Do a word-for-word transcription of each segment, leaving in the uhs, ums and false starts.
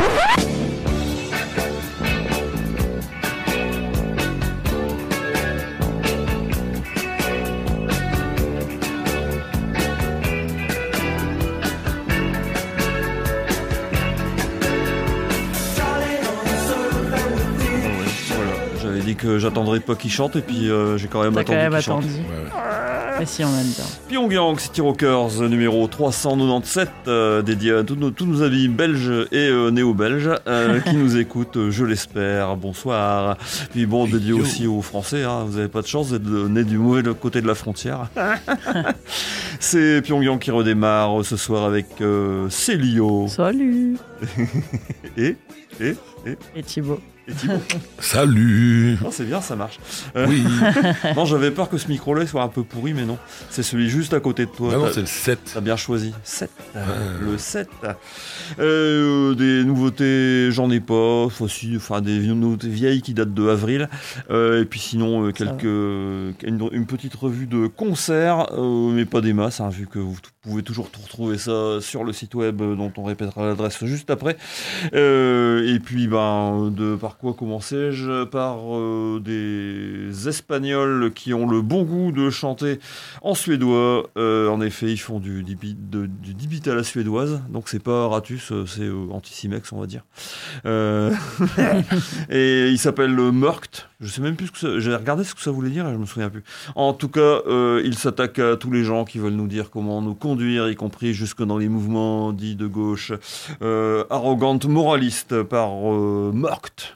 Que j'attendrai pas qu'il chante et puis euh, j'ai quand même T'as attendu quand même qu'il attendu. chante. Ouais. Et si on aime bien. Pyongyang City Rockers numéro trois cent quatre-vingt-dix-sept, euh, dédié à tous nos, tous nos amis belges et euh, néo-belges euh, qui nous écoutent, euh, je l'espère. Bonsoir. Puis bon, dédié aussi aux Français, hein, vous avez pas de chance d'être né du mauvais côté de la frontière. C'est Pyongyang qui redémarre ce soir avec euh, Célio. Salut. et, et, et, et Thibaut. Et Thibaut. Salut. Non, c'est bien, ça marche. Euh, oui. Non, j'avais peur que ce micro-là soit un peu pourri, mais non. C'est celui juste à côté de toi. Non, non t'as, c'est le sept. T'as bien choisi. sept. Ouais. Le sept. Euh, des nouveautés, j'en ai pas. Aussi, enfin, des nouveautés vieilles qui datent de avril. Euh, et puis sinon, euh, quelques, une, une petite revue de concerts, euh, mais pas des masses, hein, vu que vous pouvez toujours tout retrouver ça sur le site web dont on répétera l'adresse juste après. Euh, et puis, ben, de par quoi commençais-je? Par euh, des Espagnols qui ont le bon goût de chanter en suédois. Euh, en effet, ils font du deep beat à la suédoise, donc c'est pas Ratus, c'est euh, Anticimex, on va dire. Euh... et il s'appelle Mörkt. Je sais même plus ce que ça... J'ai regardé ce que ça voulait dire et je me souviens plus. En tout cas, euh, il s'attaque à tous les gens qui veulent nous dire comment nous conduire, y compris jusque dans les mouvements dits de gauche. Euh, arrogante moraliste par euh, Mörkt.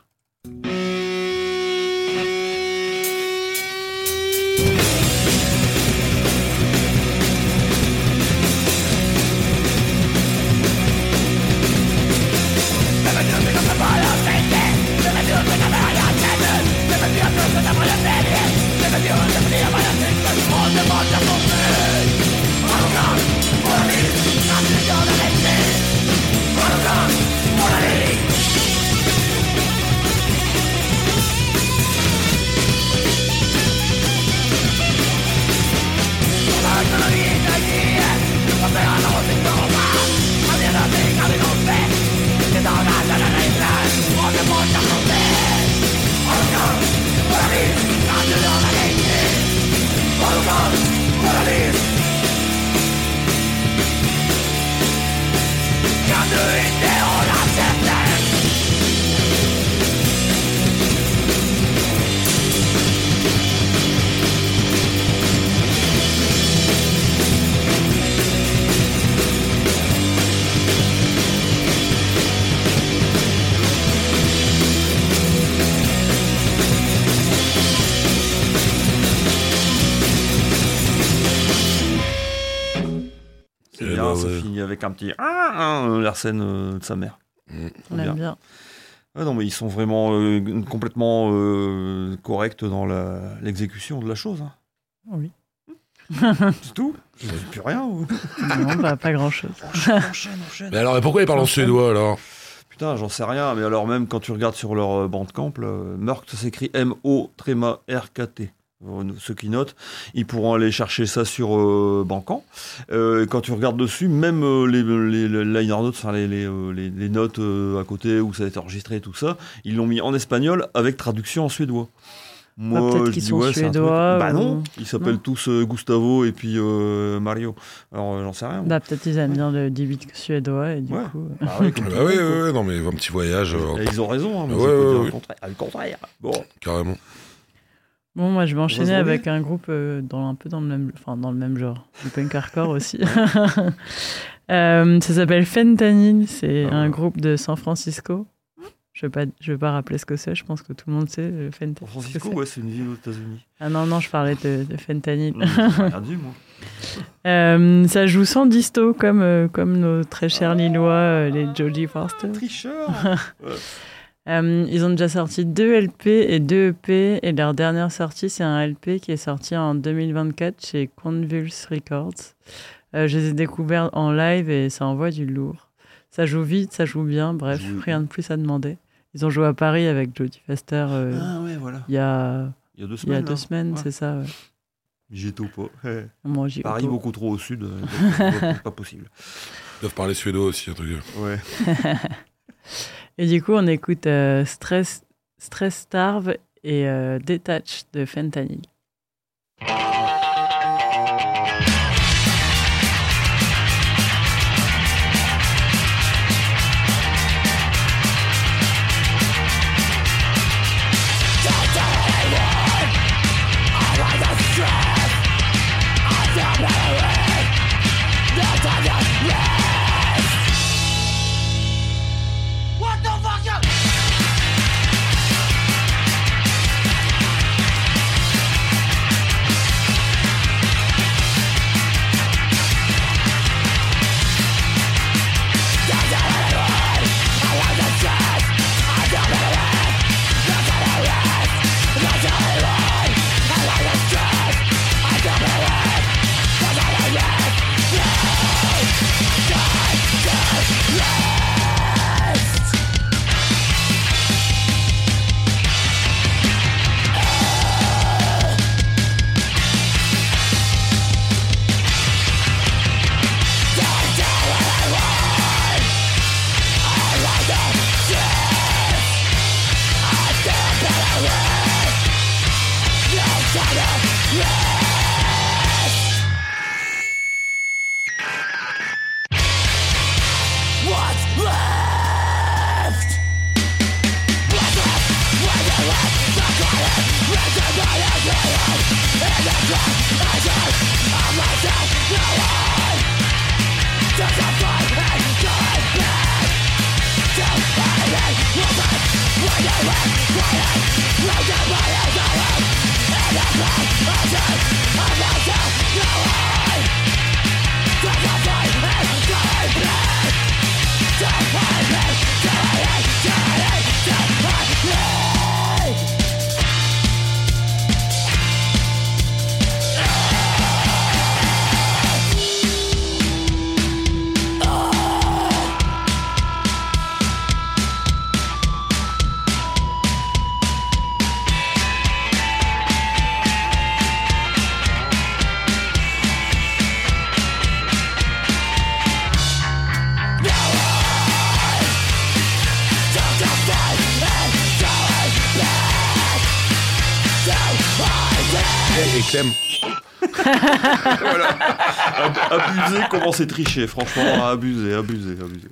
Avec un petit ah, ah, Larsen euh, de sa mère. Mmh. On aime bien. bien. Ah non, mais ils sont vraiment euh, complètement euh, corrects dans la, l'exécution de la chose. Hein. Oui. C'est tout. Je ne dis plus rien. Ou... Non, bah, pas grand-chose. Enchaîne, enchaîne, enchaîne. Mais alors, et pourquoi ils parlent en suédois alors? Putain, j'en sais rien. Mais alors, même quand tu regardes sur leur Bandcamp, euh, Mörkt, ça s'écrit M O R K T. Ceux qui notent, ils pourront aller chercher ça sur euh, Bandcamp. Euh, quand tu regardes dessus, même euh, les, les, les liner notes, enfin les, les, les, les notes euh, à côté où ça a été enregistré et tout ça, ils l'ont mis en espagnol avec traduction en suédois. Moi, bah, peut-être qu'ils dis, sont ouais, suédois. Bah ou... non, ils s'appellent non. tous euh, Gustavo et puis euh, Mario. Alors euh, j'en sais rien. Bah peut-être ils aiment bien le dix-huit suédois et du ouais. coup. Bah oui, bah oui, oui, oui, non mais un petit voyage. Euh, et ils ont raison, hein, mais ouais, ouais, ouais. le contraire. Le contraire. Bon. Carrément. Bon, moi, je vais enchaîner avec un groupe euh, dans, un peu dans le même, enfin, dans le même genre, du punk hardcore aussi. euh, ça s'appelle Fentanyl, c'est ah, un ouais. groupe de San Francisco. Je ne vais, vais pas rappeler ce que c'est, je pense que tout le monde sait. Le Fentanyl. San Francisco, c'est. ouais, c'est une ville aux États-Unis. Ah non, non, je parlais de, de Fentanyl. Mmh, j'ai rien dit, moi. euh, ça joue sans disto, comme, euh, comme nos très chers ah, Lillois, euh, les Jodie Foster. Tricheurs. Ouais. Euh, ils ont déjà sorti deux L P et deux E P et leur dernière sortie c'est un L P qui est sorti en deux mille vingt-quatre chez Convulse Records. Euh, je les ai découverts en live et ça envoie du lourd. Ça joue vite, ça joue bien, bref, joue rien de plus à demander. Ils ont joué à Paris avec Jodie Foster euh, ah, ouais, voilà. il y a, il y a deux semaines, il y a deux semaines ouais. c'est ça. Ouais. J'y étais ou pas. Hey. Moi, j'y Paris auto. beaucoup trop au sud, euh, pas possible. Ils doivent parler suédois aussi, un truc. Ouais. Et du coup, on écoute euh, Stress, Stress Starve et euh, Detach de Fentanyl. Et Clem. Voilà. Abuser, comment c'est tricher, franchement, abuser, abuser, abuser.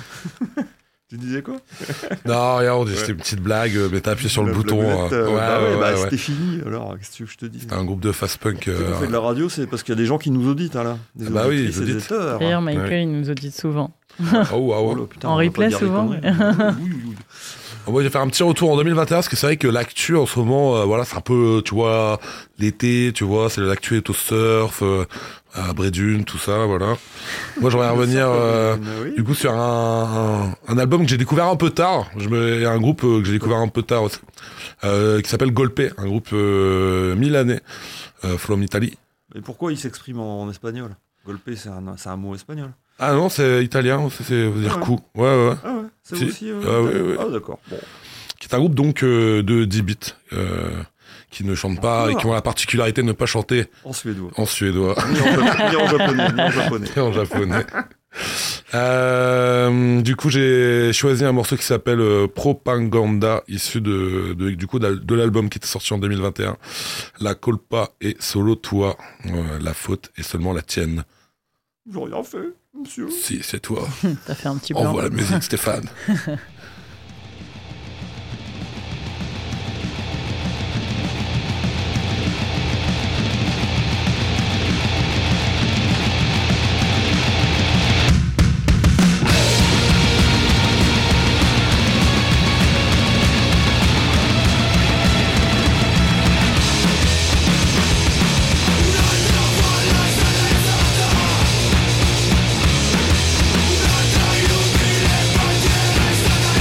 Tu disais quoi? Non, rien, on dit Ouais. c'était une petite blague, mais t'as appuyé sur le, La bouton. blagounette, euh, euh, ouais, bah ouais, ouais, bah, ouais, c'était ouais. fini, alors qu'est-ce que tu veux que je te dise? C'était un groupe de fast punk. Si euh, on fait de la radio, c'est parce qu'il y a des gens qui nous auditent, hein, là. Des Ah bah oui, auditrices ils et des auditent. auditeurs. D'ailleurs, Michael, Ouais. il nous audite souvent. Oh, ah Oh ouais. là, putain, En on va replay, pas dire des souvent, conneries. Oui, oui, oui. Moi, je vais faire un petit retour en deux mille vingt et un, parce que c'est vrai que l'actu en ce moment, euh, voilà, c'est un peu, tu vois, l'été, tu vois, c'est l'actu est au surf, euh, à Brédune, tout ça, voilà. Moi, j'aimerais revenir, euh, Oui. du coup, sur un, un, un album que j'ai découvert un peu tard. Je me, il y a un groupe euh, que j'ai découvert un peu tard aussi, euh, qui s'appelle Golpe, un groupe euh, milanais, euh, from Italy. Et pourquoi il s'exprime en, en espagnol? Golpe, c'est un, c'est un mot espagnol. Ah non, c'est italien, c'est, c'est veut dire Ouais. coup. Ouais, ouais. Ah ouais, c'est Si. aussi... Euh, Ah ouais, ouais. Ah d'accord, bon. Qui est un groupe donc euh, de dix bits, euh, qui ne chantent pas, et qui ont la particularité de ne pas chanter En suédois. en suédois. Ni en, ni en japonais, ni en japonais. Et en japonais. Euh, du coup, j'ai choisi un morceau qui s'appelle euh, Propaganda, issu de, de du coup de, de l'album qui était sorti en deux mille vingt et un. La colpa est solo toi, euh, la faute est seulement la tienne. J'ai rien fait, monsieur. Si, c'est toi. T'as fait un petit blanc. Envoie la musique, Stéphane. Thank you.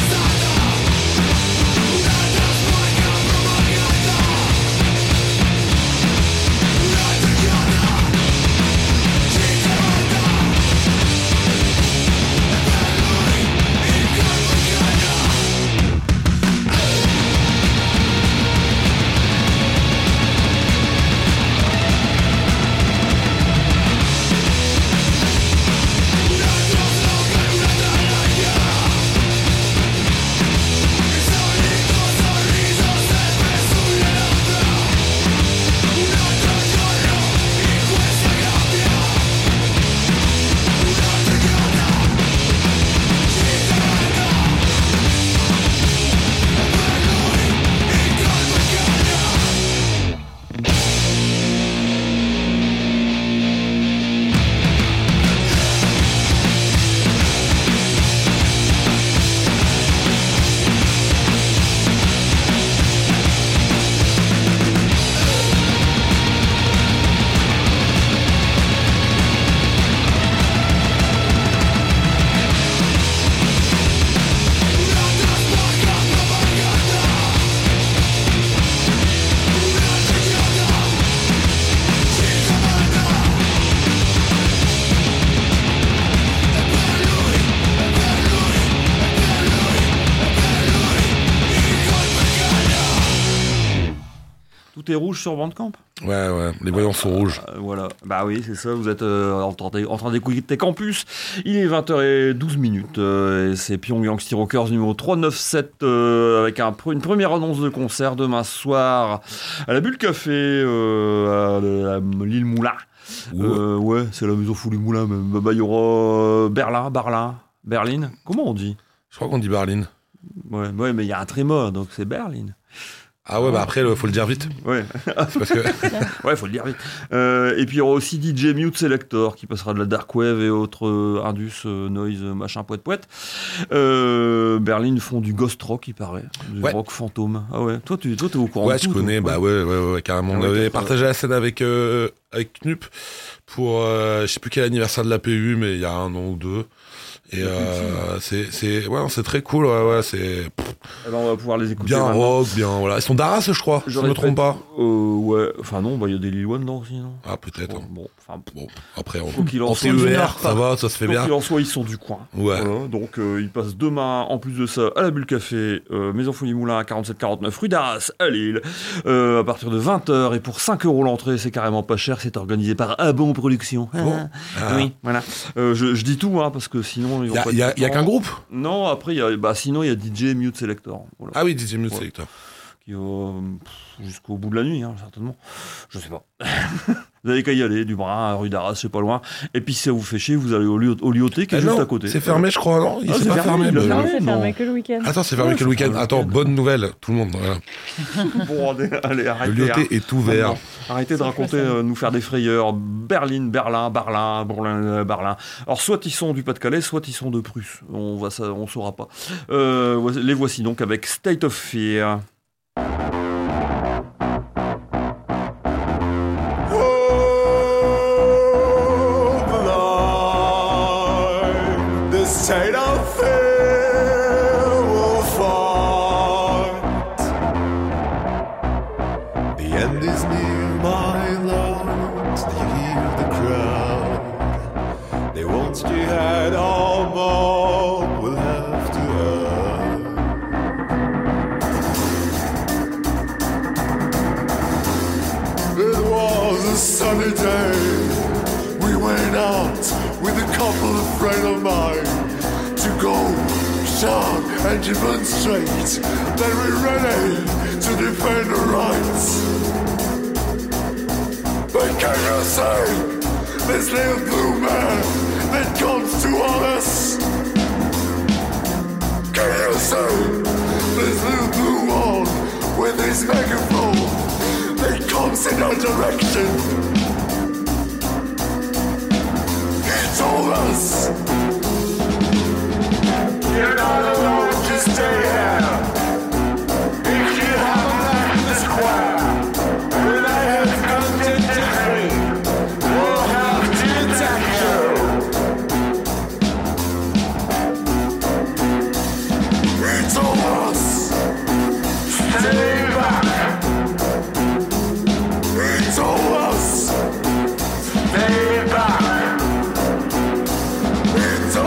tout est rouge sur Bandcamp. Ouais, ouais, les voyants sont rouges. Euh, voilà, bah oui, c'est ça, vous êtes euh, en train d'é- en train d'écouter Campus. Il est vingt heures douze minutes, euh, et c'est Pyongyang City Rockers numéro trois cent quatre-vingt-dix-sept, euh, avec un, une première annonce de concert demain soir à la Bulle Café, euh, à, à l'île Moulin. Ouais. Euh, ouais, c'est la maison foule Moulin même. Bah, bah, il y aura Berlin, Berlin, Berlin, comment on dit? Je crois qu'on dit Berlin. Ouais, ouais, mais il y a un tréma, donc c'est Berlin. Ah ouais, bah après, il faut le dire vite. Ouais. C'est parce que... Ouais, faut le dire vite. Euh, et puis il y aura aussi D J Mute Selector qui passera de la dark wave et autres euh, indus, euh, noise, euh, machin, poète poète. Euh, Berlin font du ghost rock, il paraît, du Ouais. rock fantôme. Ah ouais. Toi, tu, toi, t'es au courant. Ouais, de je tout, connais, toi. bah ouais, ouais, ouais, carrément. Ah On ouais, avait t'as- partagé la scène avec, euh, avec Knup pour, euh, je sais plus quel anniversaire de l'A P U, mais il y a un an ou deux. Et euh, c'est, c'est, ouais, c'est très cool, ouais, ouais, c'est pff, Eh ben, on va pouvoir les écouter. bien maintenant. rock, bien, voilà. Ils sont d'Arras, je crois, si je J'aurais me trompe pas. Euh, ouais. Enfin non, bah il y a des Lil Wayne dedans aussi, non? Ah, peut-être. hein. Bon, enfin. Bon, après, on, Faut qu'il en en soit T E une R, heure, ça pas. va, ça se fait Quoi bien. qu'il en soit, ils sont du coin. Ouais. Voilà, donc euh, ils passent demain, en plus de ça, à la Bulle Café, euh, Maison Folie Moulin à quarante-sept quarante-neuf rue d'Arras à Lille, euh, à partir de vingt heures, et pour cinq euros l'entrée, c'est carrément pas cher, c'est organisé par Abon Productions. Bon. Ah. Oui, voilà. Euh, je, je dis tout, hein, parce que sinon... ils vont Y a, pas y a, être y a contents. qu'un groupe? Non, après, y a, bah, sinon il y a D J Mute Selector. Voilà. Ah oui, D J Mute Ouais. Selector. Qui va euh, pff, jusqu'au bout de la nuit, hein, certainement. Je sais pas. Vous avez qu'à y aller, du bras, rue d'Arras, c'est pas loin. Et puis si ça vous fait chier, vous allez au, lieu, au Lyoté qui est Ah juste non, à côté. c'est fermé, je crois, non? Il Ah, s'est c'est pas fermé, fermé. il a mais- fermé. Non, c'est non. fermé que le week-end. Attends, c'est fermé Ouais, que le c'est week-end. fermé Attends, le week-end. bonne nouvelle, tout le monde. Voilà. Bon, allez, allez, Le arrêtez. Lyoté hein. est ouvert. Non, arrêtez de C'est raconter, quoi ça euh, nous faire des frayeurs. Berlin, Berlin, Berlin, Berlin, euh, Berlin. Alors, soit ils sont du Pas-de-Calais, soit ils sont de Prusse. On va, ça, on saura pas. Euh, voici- les voici donc avec State of Fear. The state of fear will fight. The end is near, my lord. You hear the crowd. They want jihad, all more will have to earn. It was a sunny day. We went out with a couple of friends of mine to go shout and demonstrate that we're ready to defend our rights. But can you say this little blue man that comes to us? Can you say this little blue one with his megaphone that comes in our direction? Told us you're not alone to stay here. If you haven't left the square, when I have contingency, we'll have to attack you. He told us stay back. He told us stay back. He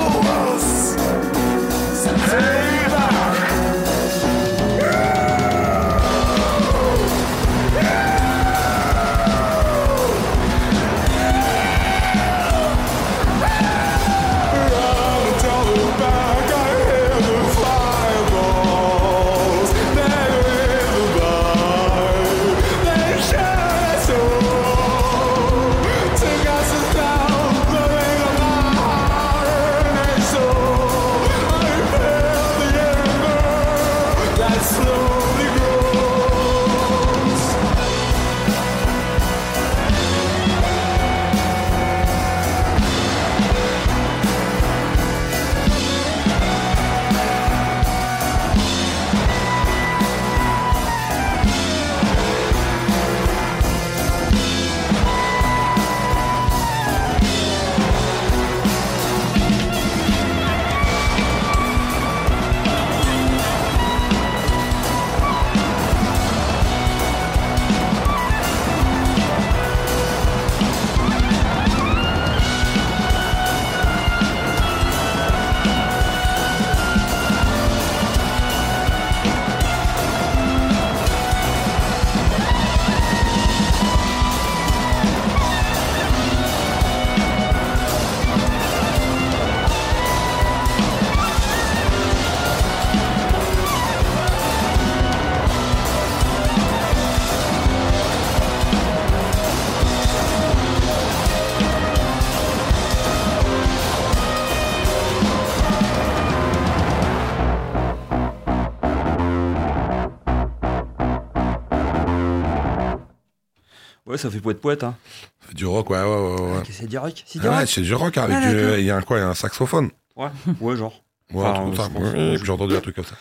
Ouais, ça fait poète-poète, hein. Ça fait du rock, ouais, ouais, ouais. ouais. Okay, c'est du rock, c'est du Ah, rock. ouais, c'est du rock, avec Ah, du... d'accord. Il y a un quoi, il y a un saxophone. Ouais, ouais, genre. Ouais, Enfin, un truc comme ça. je pense- Ouais, j'ai entendu un truc comme ça.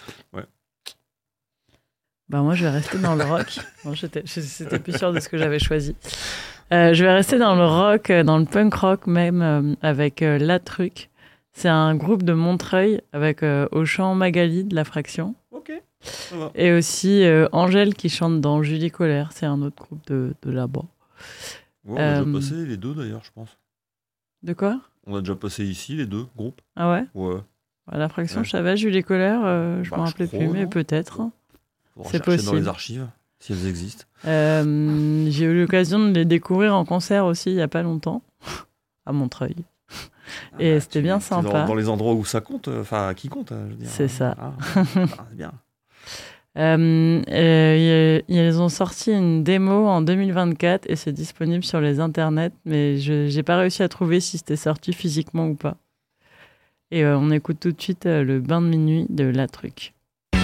Bah moi, je vais rester dans le rock. Non, j'étais, j'étais plus sûre de ce que j'avais choisi. Euh, je vais rester dans le rock, euh, dans le punk rock même, euh, avec euh, La Truc. C'est un groupe de Montreuil avec euh, Auchan Magali de La Fraction. Ok, ça va. Et aussi euh, Angèle qui chante dans Julie Colère. C'est un autre groupe de, de là-bas. Ouais, on a Euh, déjà passé les deux d'ailleurs, je pense. De quoi? On a déjà passé ici les deux groupes. Ah ouais? Ouais. À La Fraction, Ouais. je savais. Julie Colère, euh, je Bah, me je rappelais crois, plus, mais non peut-être. Faudra C'est chercher dans possible. les archives, si elles existent. Euh, j'ai eu l'occasion de les découvrir en concert aussi il n'y a pas longtemps, à Montreuil. Et Ah, c'était tu- bien tu- sympa. Dans, dans les endroits où ça compte, euh, enfin, qui compte, euh, je veux dire. C'est ça. Ah, ah, c'est bien. Euh, euh, y- ils ont sorti une démo en deux mille vingt-quatre et c'est disponible sur les internets, mais je n'ai pas réussi à trouver si c'était sorti physiquement ou pas. Et euh, on écoute tout de suite euh, le bain de minuit de La Truc.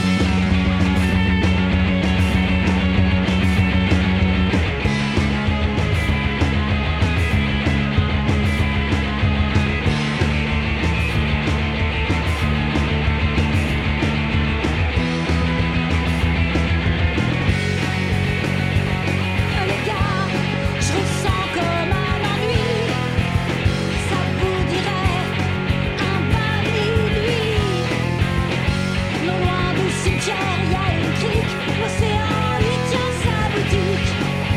Les gars, je ressens comme un ennui. Ça vous dirait un bain de minuit. Non loin du cimetière, y a une crique. L'océan y tient sa boutique.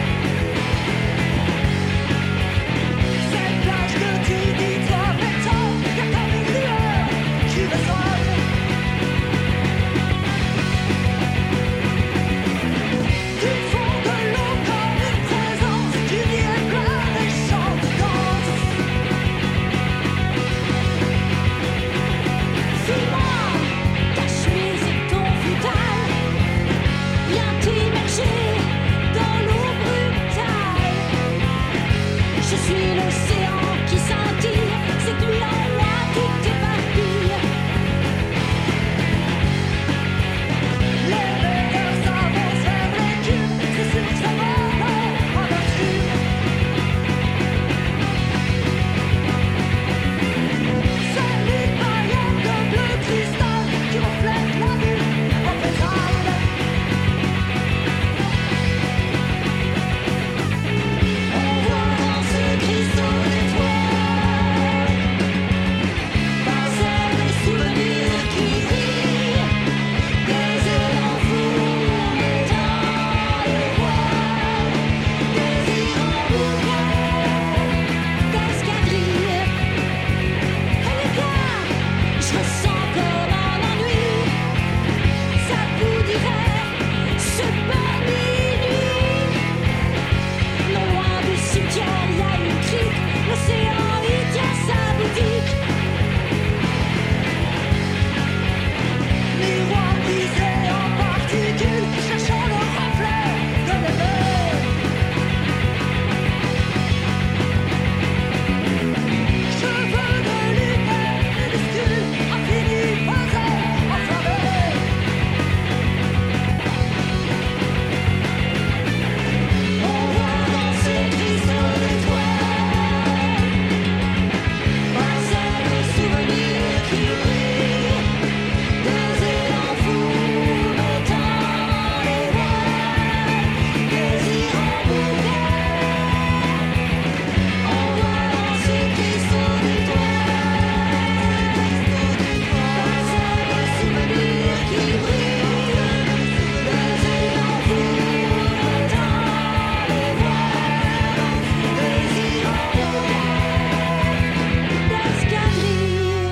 Cette plage que tu dis, toi, béton, y'a comme une lueur qui résonne. Du fond de l'eau comme une présence qui vient plein des chants de danse. Suis-moi, ta chemise et ton foutard. Viens t'immerger dans l'eau brutale. Je suis l'océan qui scintille, cette nuit en moi tout éparpille. Les rêveurs s'avancent vers l'écume, c'est sur ce moment en nature. C'est une paillette de bleu cristal qui reflète la vue en pétale. On voit dans ce cristaux d'étoiles passer des souvenirs qui brillent. Des élans fous mettant les voiles, des en bouquet d'escadrilles. Et les gars, je ressens comme un ennui. Ça vous dirait ce bain de minuit. Non loin du cimetière, y a une crique. L'océan y tient sa boutique. Miroir brisé en particules, cherchant le reflet de l'éveil. Cheveux de lumière minuscules, infinis puzzles enflammés. On voit dans ces cristaux d'étoiles passer des souvenirs qui brillent. Des élans fous mettant les voiles, des en bouquet. On voit dans ces cristaux d'étoiles passer des souvenirs qui brillent. Des élans fous mettant les voiles, des en bouquet d'escadrilles.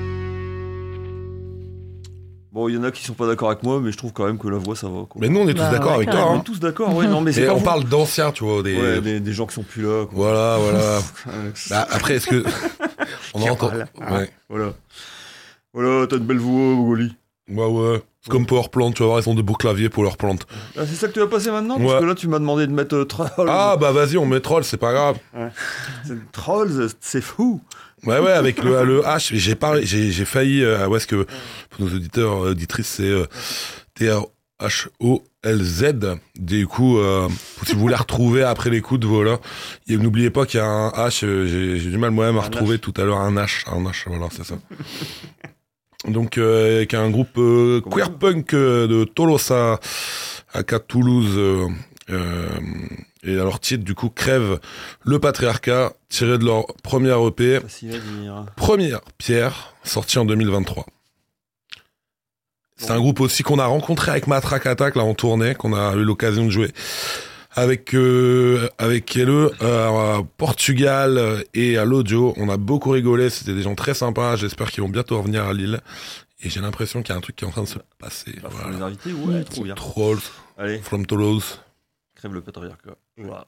Bon, il y en a qui sont pas d'accord avec moi, mais je trouve quand même que la voix, ça va. Quoi. Mais nous, on est tous Bah, d'accord ouais, avec on toi. carrément. Hein. est tous d'accord, ouais, non, mais c'est Et pas on vous. parle d'anciens, tu vois, des... Ouais, des, des gens qui sont plus là. Quoi. Voilà, voilà. Ouais, Bah, après, est-ce que... on Qui entend... parle. Ah, Ouais. Voilà. Voilà, t'as une belle voix, Goli. Ouais, ouais. C'est comme Powerplant, tu vas voir, ils ont de beaux claviers pour leur plante. Ah, c'est ça que tu vas passer maintenant Ouais. Parce que là, tu m'as demandé de mettre euh, Trolls. Ah, bah vas-y, on met Troll, c'est pas grave. C'est- Trolls, c'est fou. Ouais, ouais, avec le, le H, j'ai pas, j'ai, j'ai failli, euh, ouais, est-ce que, pour nos auditeurs, euh, auditrices, c'est, euh, T R H O L Z. Du coup, euh, si vous voulez retrouver après l'écoute, voilà. Et n'oubliez pas qu'il y a un H, euh, j'ai, j'ai du mal moi-même à Un retrouver H. tout à l'heure un H. Un H, voilà, c'est ça. Donc, euh, avec un groupe euh, Comment queer punk euh, de Tolosa, à Toulouse. Euh, euh, et leur titre, du coup, Crève le patriarcat, tiré de leur première E P. Facile à dire. Première pierre, sortie en deux mille vingt-trois. C'est un groupe aussi qu'on a rencontré avec Matraque Attack, là, en tournée, qu'on a eu l'occasion de jouer avec, euh, avec L E, euh, à Portugal et à l'audio. On a beaucoup rigolé, c'était des gens très sympas. J'espère qu'ils vont bientôt revenir à Lille. Et j'ai l'impression qu'il y a un truc qui est en train de se passer. Bah, faut Voilà. les inviter, ouais, trop bien. Trolls Allez, from Toulouse. crève le patriarcat. Voilà.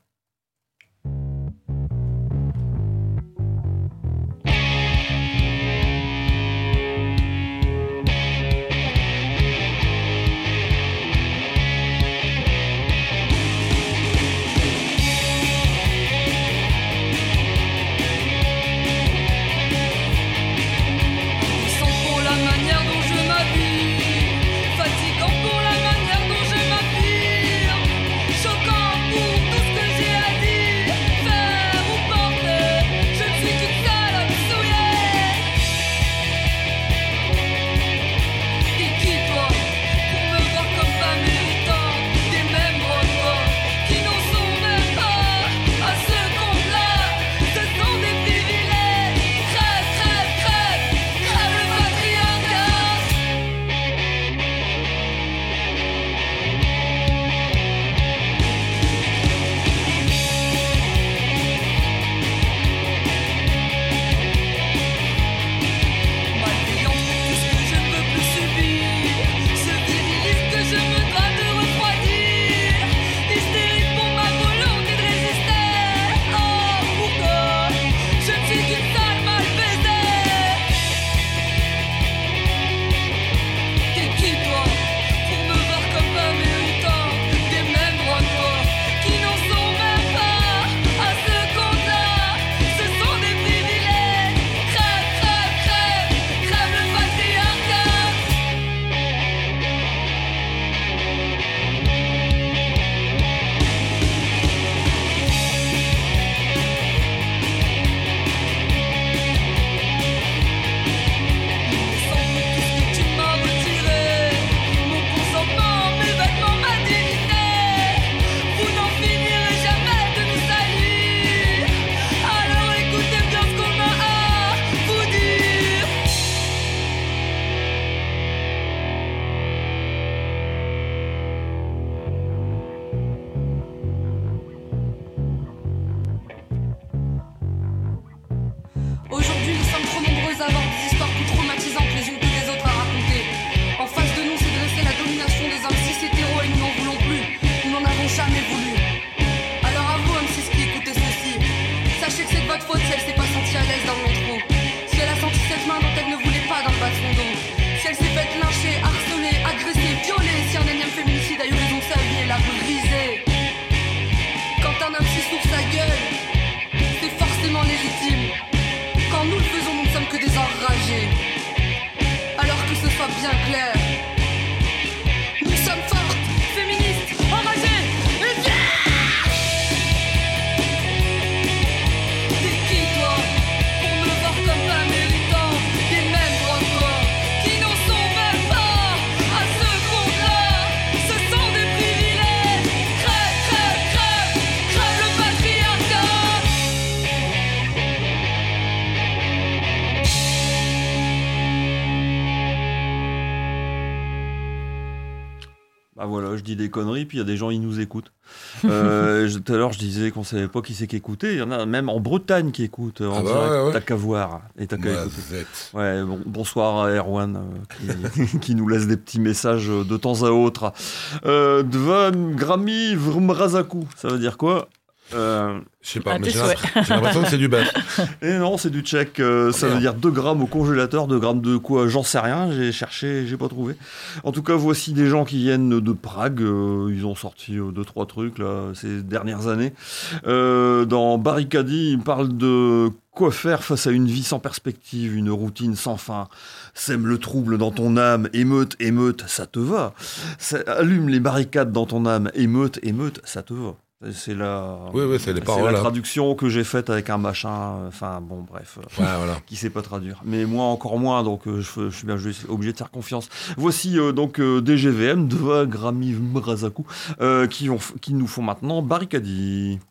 Puissant pour la manière dont je m'habille, fatigant pour la manière dont je m'affirme, choquant pour tout ce que j'ai à dire, faire ou porter, je ne suis qu'une salope souillée. T'es qui toi, pour me voir comme pas méritant des mêmes droits qui n'en sont même pas à ce compte-là, ce sont des privilèges. Crève, crève, crève, crève le patriarcat. Malveillant pour tout ce que je ne peux plus subir, ce virilisme que je me dois de refroidir, hystérique pour ma volonté de résister. Oh, pourquoi je ne suis qu'une sale mal baisée. T'es qui toi, pour me voir comme pas méritant des mêmes droits que toi, qui n'en sont même pas à ce compte-là, ce sont des privilèges. Crève, crève, crève, crève le patriarcat. Sans tout ce que tu m'as retiré, mon consentement, mes vêtements, ma dignité, vous n'en finirez jamais de nous salir. Alors écoutez bien ce qu'on a à vous dire. Aujourd'hui, nous sommes trop nombreux à avoir des histoires plus traumatisantes les unes que les autres à raconter. En face de nous s'est dressée la domination des hommes cis hétéros et nous n'en voulons plus. Nous n'en avons jamais voulu. Alors à vous, hommes cis qui écoutez ceci, sachez que c'est de votre faute si elle s'est pas sentie à l'aise dans le métro. Si elle a senti cette main dont elle ne voulait pas dans le bas de son dos. Si elle s'est faite lyncher, harceler, agresser, violer. Si un énième féminicide a eu raison de sa vie et l'a brisée. Quand un homme cis ouvre sa gueule, c'est forcément légitime. Quand nous le faisons, nous ne sommes que des enragés. Alors que ce soit bien clair, nous sommes fortes, féministes, enragées et fières. T'es qui toi, pour me voir comme pas méritant des mêmes droits que toi, qui n'en sont même pas à ce compte-là, ce sont des privilèges. Crève, crève, crève, crève le patriarcat. Bah voilà, je dis des conneries, puis il y a des gens, ils nous écoutent. Euh, je- tout à l'heure, je disais qu'on savait pas qui c'est qui écoutait. Il y en a même en Bretagne qui écoutent. En Ah bah direct. ouais, ouais. T'as qu'à voir et t'as qu'à Ouais, écouter. zette. Ouais, bon- bonsoir à Erwan euh, qui, qui nous laisse des petits messages euh, de temps à autre. Euh, Dvan Grami Vrmrazaku, ça veut dire quoi? Euh, Je sais pas, Ah, mais tes j'ai souhaits. l'impr- j'ai l'impression que c'est du bœuf. Et non, c'est du tchèque. euh, ça Merde. veut dire deux grammes au congélateur. deux grammes de quoi? J'en sais rien. J'ai cherché, j'ai pas trouvé. En tout cas, voici des gens qui viennent de Prague. euh, ils ont sorti euh, deux, trois trucs là, ces dernières années. Euh, dans Barricadi, ils parlent de quoi faire face à une vie sans perspective, une routine sans fin. Sème le trouble dans ton âme. Émeute, émeute, ça te va. Ça- allume les barricades dans ton âme. Émeute, émeute, ça te va. C'est la, Oui, oui, c'est les c'est paroles. la hein. traduction que j'ai faite avec un machin. Enfin, bon, bref. euh, Ouais, voilà. qui sait pas traduire. Mais moi encore moins, donc euh, je, je suis bien je suis obligé de faire confiance. Voici euh, donc euh, D G V M, Dva Grami Mrazaku, euh, qui, ont, qui nous font maintenant Barricadi.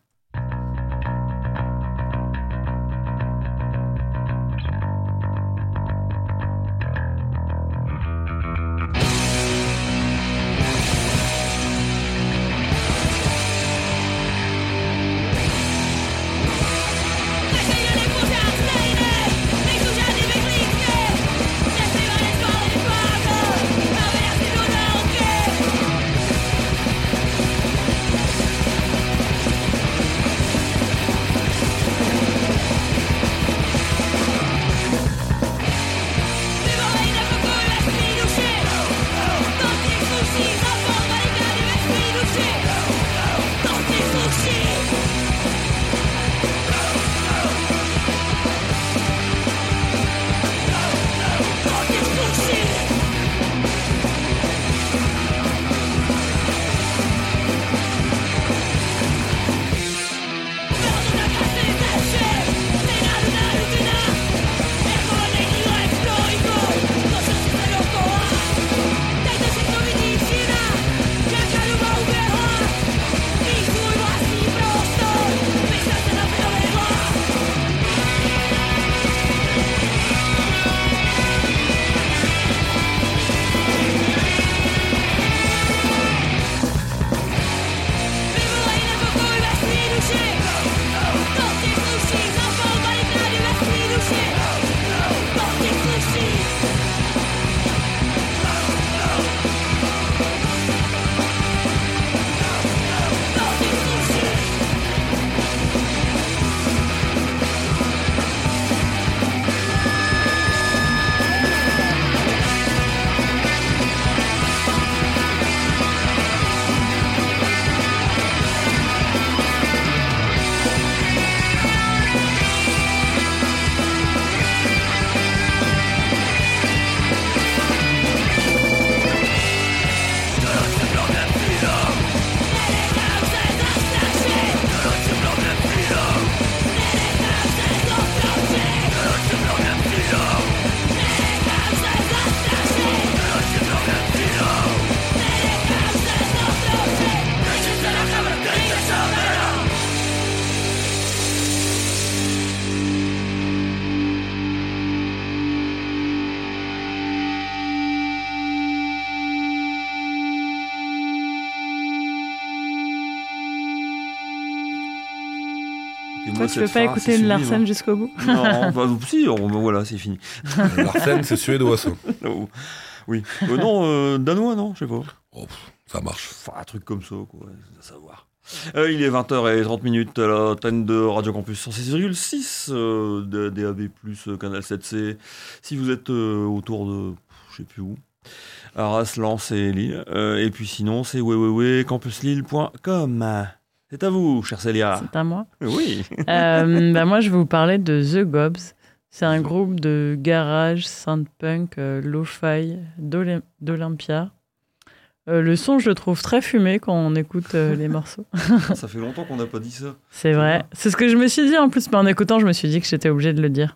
Et Toi, moi, tu cette veux pas fin, écouter c'est une sublime, Larsen hein. jusqu'au bout? Non, bah, si, on- bah, voilà, c'est fini. Larsen, c'est suédois, ça. Oh, oui. Euh, non, euh, danois, non, je sais pas. Oh, pff, ça marche. Enfin, un truc comme ça, quoi, à savoir. Euh, il est vingt heures trente minutes à la antenne de Radio Campus cent six virgule six, euh, de- D A B plus, euh, canal sept C. Si vous êtes euh, autour de, je sais plus où, Arras, Lens et Lille. Euh, et puis sinon, c'est www point campus lille point com. C'est à vous, chère Célia. C'est à moi. Oui. Euh, bah, moi, je vais vous parler de The Gobs. C'est un groupe de garage, synth-punk, euh, lo-fi d'Olym- d'Olympia. Euh, le son, je le trouve très fumé quand on écoute euh, les morceaux. Ça fait longtemps qu'on n'a pas dit ça. C'est vrai. C'est ce que je me suis dit en plus, mais en écoutant, je me suis dit que j'étais obligée de le dire.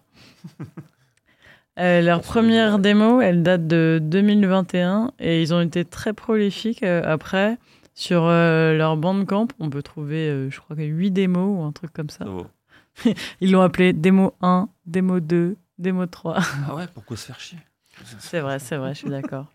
Euh, leur Pour se première le dire. démo, elle date de deux mille vingt et un et ils ont été très prolifiques euh, après. Sur euh, leur Bandcamp, on peut trouver, euh, je crois, que huit démos ou un truc comme ça. Ça va. Ils l'ont appelé démo un, démo deux, démo trois. Ah ouais, pourquoi se faire chier? C'est vrai, c'est vrai, je suis d'accord.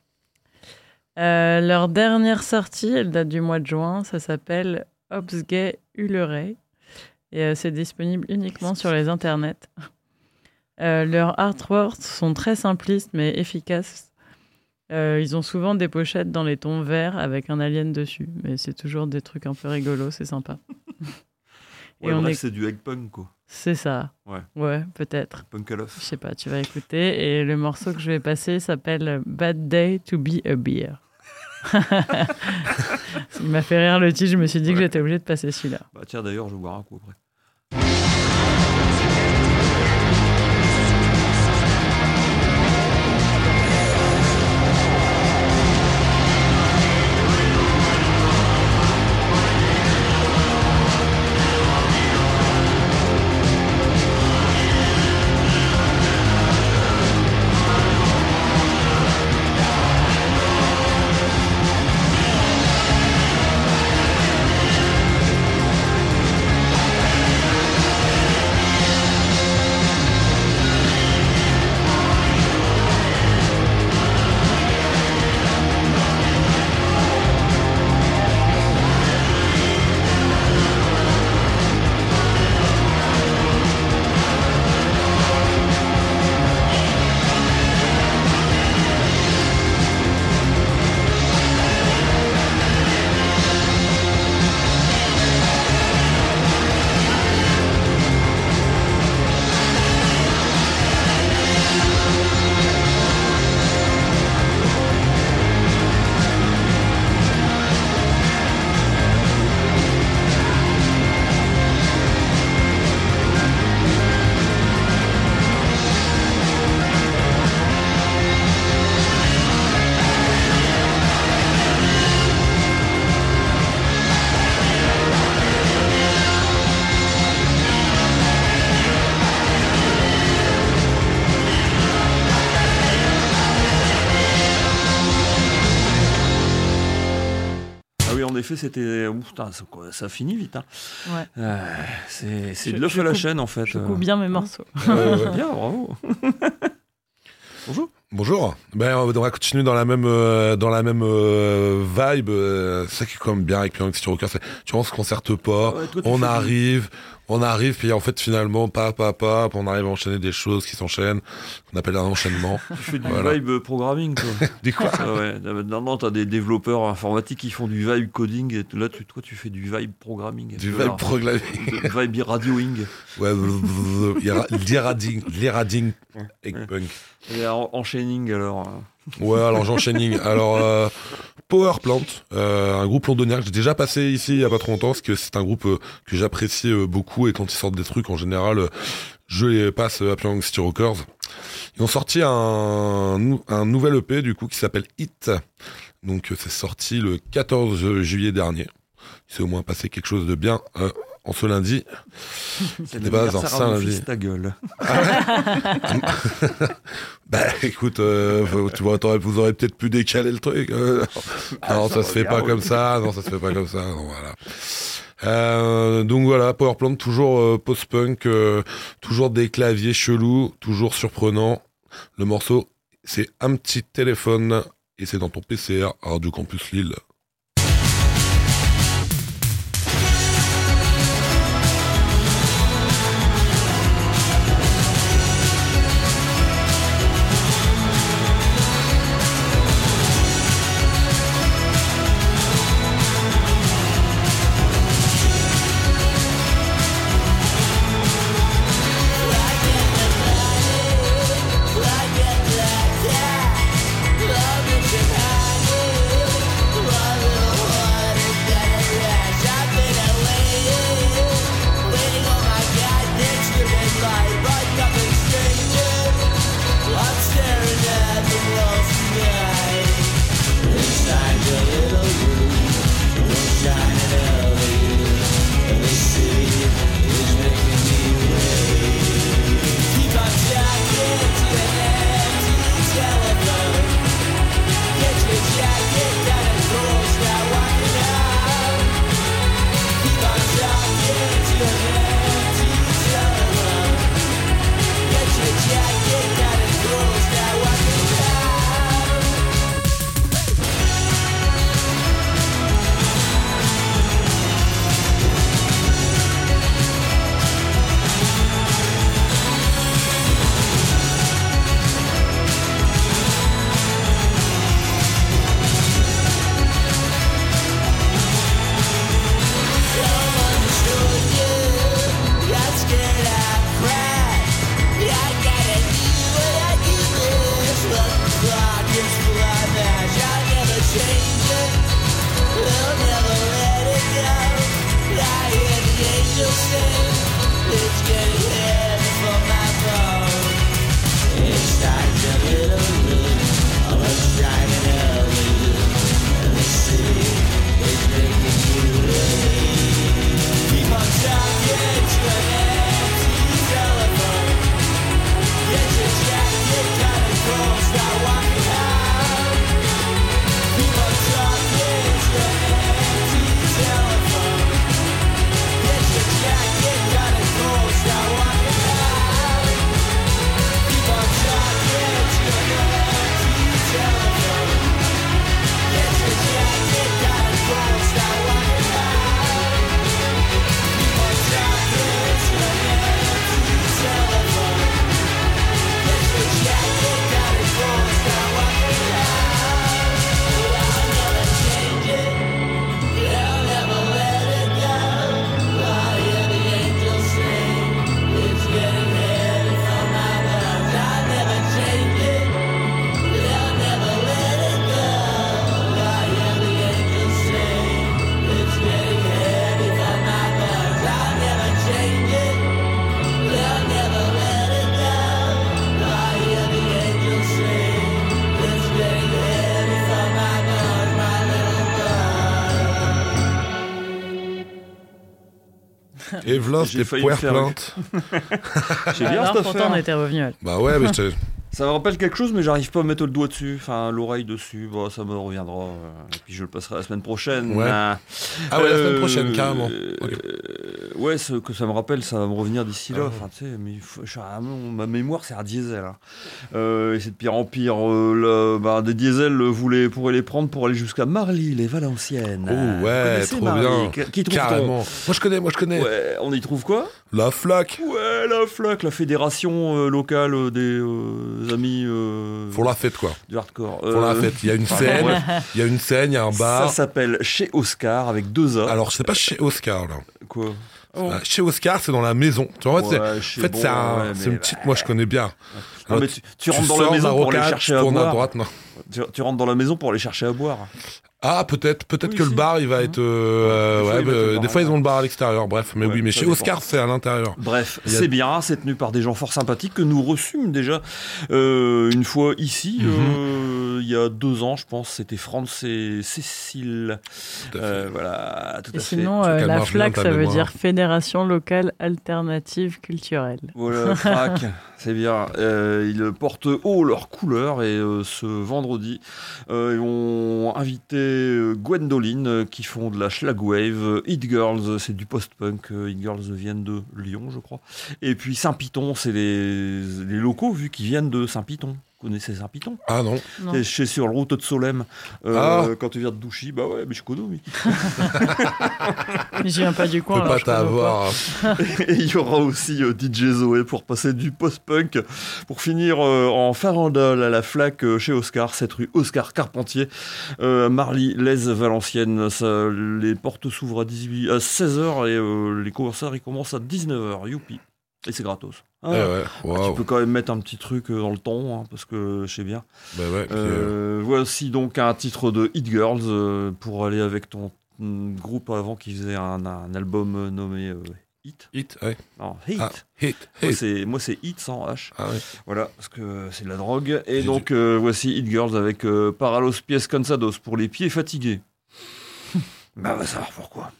Euh, leur dernière sortie, elle date du mois de juin. Ça s'appelle Obsgay Ulleray. Et euh, c'est disponible uniquement sur les internets. Euh, leurs artworks sont très simplistes mais efficaces. Euh, ils ont souvent des pochettes dans les tons verts avec un alien dessus. Mais c'est toujours des trucs un peu rigolos, c'est sympa. Ouais, Et on bref, est... c'est du egg punk, quoi. C'est ça. Ouais. Ouais, peut-être. Punk à Je l'œuf. sais pas, tu vas écouter. Et le morceau que je vais passer s'appelle Bad Day to be a Beer. Il m'a fait rire le titre, je me suis dit que Ouais. j'étais obligée de passer celui-là. Bah tiens, d'ailleurs, je vais boire un coup après. En effet, c'était. Ouh, putain, ça, ça finit vite. Hein. Ouais. Euh, c'est c'est Je- de l'œuf je à la coupe- chaîne, en fait. Je euh. coupe bien mes morceaux. Euh, ouais. Bien, bravo. Bonjour. Bonjour. Ben, on va continuer dans la même euh, dans la même euh, vibe. Euh, c'est ça qui est quand même bien avec Pyramid City Rocker, c'est tu vois, on se concerte pas, Ouais, toi, tu on fais du- arrive, on arrive, puis en fait finalement, pas pas pas, on arrive à enchaîner des choses qui s'enchaînent, qu'on appelle un enchaînement. Tu fais du Voilà. vibe programming, toi. Du quoi? Ah ouais. Maintenant, t'as des développeurs informatiques qui font du vibe coding. Et là, tu, toi, tu fais du vibe programming. Du Voilà. vibe programming. Du vibe radioing. Ouais, l'irrading, l'irrading, Ouais. egg Ouais. punk. Et en- enchaining, alors. euh. Ouais, alors j'enchaîne. Alors, euh, Power Plant, euh, un groupe londonien que j'ai déjà passé ici il y a pas trop longtemps, parce que c'est un groupe euh, que j'apprécie euh, beaucoup, et quand ils sortent des trucs, en général, euh, je les passe euh, à Pyramid City Rockers. Ils ont sorti un, nou- un nouvel E P, du coup, qui s'appelle Hit. Donc, euh, c'est sorti le quatorze juillet dernier. Il s'est au moins passé quelque chose de bien euh, en ce lundi. C'est des bases, l'anniversaire un à mon lundi. fils, ta gueule. Bah écoute, euh, faut- tu vois, t'aurais- vous aurez peut-être pu décaler le truc. euh. non, ça, ça se fait pas regarde. comme ça. Non, ça se fait pas comme ça. Non, voilà. Euh, donc voilà, Power Plant, toujours euh, post-punk, euh, toujours des claviers chelous, toujours surprenant. Le morceau, c'est un petit téléphone et c'est dans ton P C R, Radio Campus Lille. Like change it. They'll never let it go. I hear the angels sing. It's getting heavy for my bones. It's time to little look of a shining elevator. And the city is making you believe. Keep on talking to an empty telephone. Get your jacket, cut it close, start walking out. Keep on talking to an empty telephone. Get your jacket, cut it close, start walking out. Keep on talking to an empty telephone. Get your jacket, cut it close, start walking out. Keep on talking to an empty telephone. Get your jacket, cut it close, start walking out. I'll never change it. They'll never let it go. I hear the angels sing. It's getting heavy for my bones. I'll never change it. They'll never let it go. I hear the angels sing. It's getting heavy for my bones. I'll never change it. They'll never let it go. I hear the angels sing. It's getting heavy for my bones, my little bones. Et voilà, J'ai c'était failli Power me faire- Plant. J'ai bien Alors, cette pourtant, affaire. on était revenu. ouais. Bah ouais, mais je- Ça me rappelle quelque chose, mais j'arrive pas à mettre le doigt dessus, enfin l'oreille dessus. Bon, ça me reviendra. euh, Et puis je le passerai la semaine prochaine. Ouais. Ah, Ah ouais, la semaine Euh, prochaine, carrément. euh, Ok. Ouais, ce que ça me rappelle, ça va me revenir d'ici là. Ah. Enfin, tu sais, mais il faut- je suis vraiment- ma mémoire, c'est un diesel. Hein. Euh, et c'est de pire en pire. Euh, le- bah, des diesels, euh, vous les, pourrez les prendre pour aller jusqu'à Marly, les Valenciennes. Oh Vous ouais, connaissez trop Marly? bien. Qui- Qui trouve Carrément. Moi je connais, moi je connais. Ouais, on y trouve quoi? La flaque. Ouais, la FLAC, la fédération euh, locale euh, des euh, amis euh, Pour la fête quoi. du hardcore. Pour la Euh, fête. Il y a une enfin, scène, bref. il y a une scène, il y a un Ça bar. s'appelle Chez Oscar avec deux A. Alors c'est pas chez Oscar là. Quoi? Euh, Chez Oscar c'est dans la maison. Tu vois, c'est- Ouais, en chez- fait bon, c'est un, ouais, c'est mais une petite. bah, Moi je connais bien. Non, mais tu, tu rentres dans la sors maison d'un pour aller rocade, chercher tu à tournes à boire. droite, non. Tu, tu rentres dans la maison pour aller chercher à boire. Ah peut-être, peut-être Oui, que le si. bar il va être. euh, Des fois, ouais, ils mettent le bah, bar des à fois ils ont l'intérieur. le bar à l'extérieur. Bref, mais Ouais, oui, mais ça chez dépend. Oscar c'est à l'intérieur. Bref, Il y a- c'est bien, c'est tenu par des gens fort sympathiques que nous reçûmes déjà euh, une fois ici, Mhm. euh, il y a deux ans, je pense. C'était France et Cécile. Tout à fait. Euh, voilà, tout Et à fait. sinon, Tu euh, calmes la bien FLAC, ta ça veut mémoire. dire Fédération locale alternative culturelle. Voilà, crac, c'est bien. Euh, ils portent haut leurs couleurs et euh, ce vendredi, euh, ils ont invité euh, Gwendoline euh, qui font de la Schlagwave, euh, Hit Girls, euh, c'est du post-punk, euh, Hit Girls viennent de Lyon, je crois. Et puis Saint-Piton, c'est les, les locaux vu qu'ils viennent de Saint-Piton. Vous connaissez Saint-Piton? Ah non. Non. C'est chez sur le route de Solem. Euh, Ah. Quand tu viens de Douchy, bah ouais, mais je connais, oui. Mais je viens pas du Je coin. peux alors pas je connais t'avoir. Et il y aura aussi euh, D J Zoé pour passer du post-punk pour finir euh, en farandole à la FLAC euh, chez Oscar, cette rue Oscar Carpentier, euh, Marly, les Valenciennes. Ça, les portes s'ouvrent à, dix-huit à seize heures et euh, les concerts ils commencent à dix-neuf heures. Youpi. Et c'est gratos. Ah, Ouais, ouais. ah, Waouh. tu peux quand même mettre un petit truc euh, dans le ton, hein, parce que je sais bien. Bah ouais. puis, euh, Euh, voici donc un titre de Hit Girls euh, pour aller avec ton mm, groupe avant qui faisait un, un album euh, nommé euh, Hit. Hit, ouais. Non, Hit. Ah, hit, Moi, hit. c'est, moi, c'est Hit sans H. Ah ouais. Voilà, parce que c'est de la drogue. Et J'ai donc, euh, voici Hit Girls avec euh, Paralos Pies Cansados pour les pieds fatigués. Bah, on va savoir pourquoi.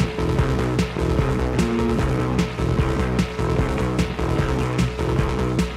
Thank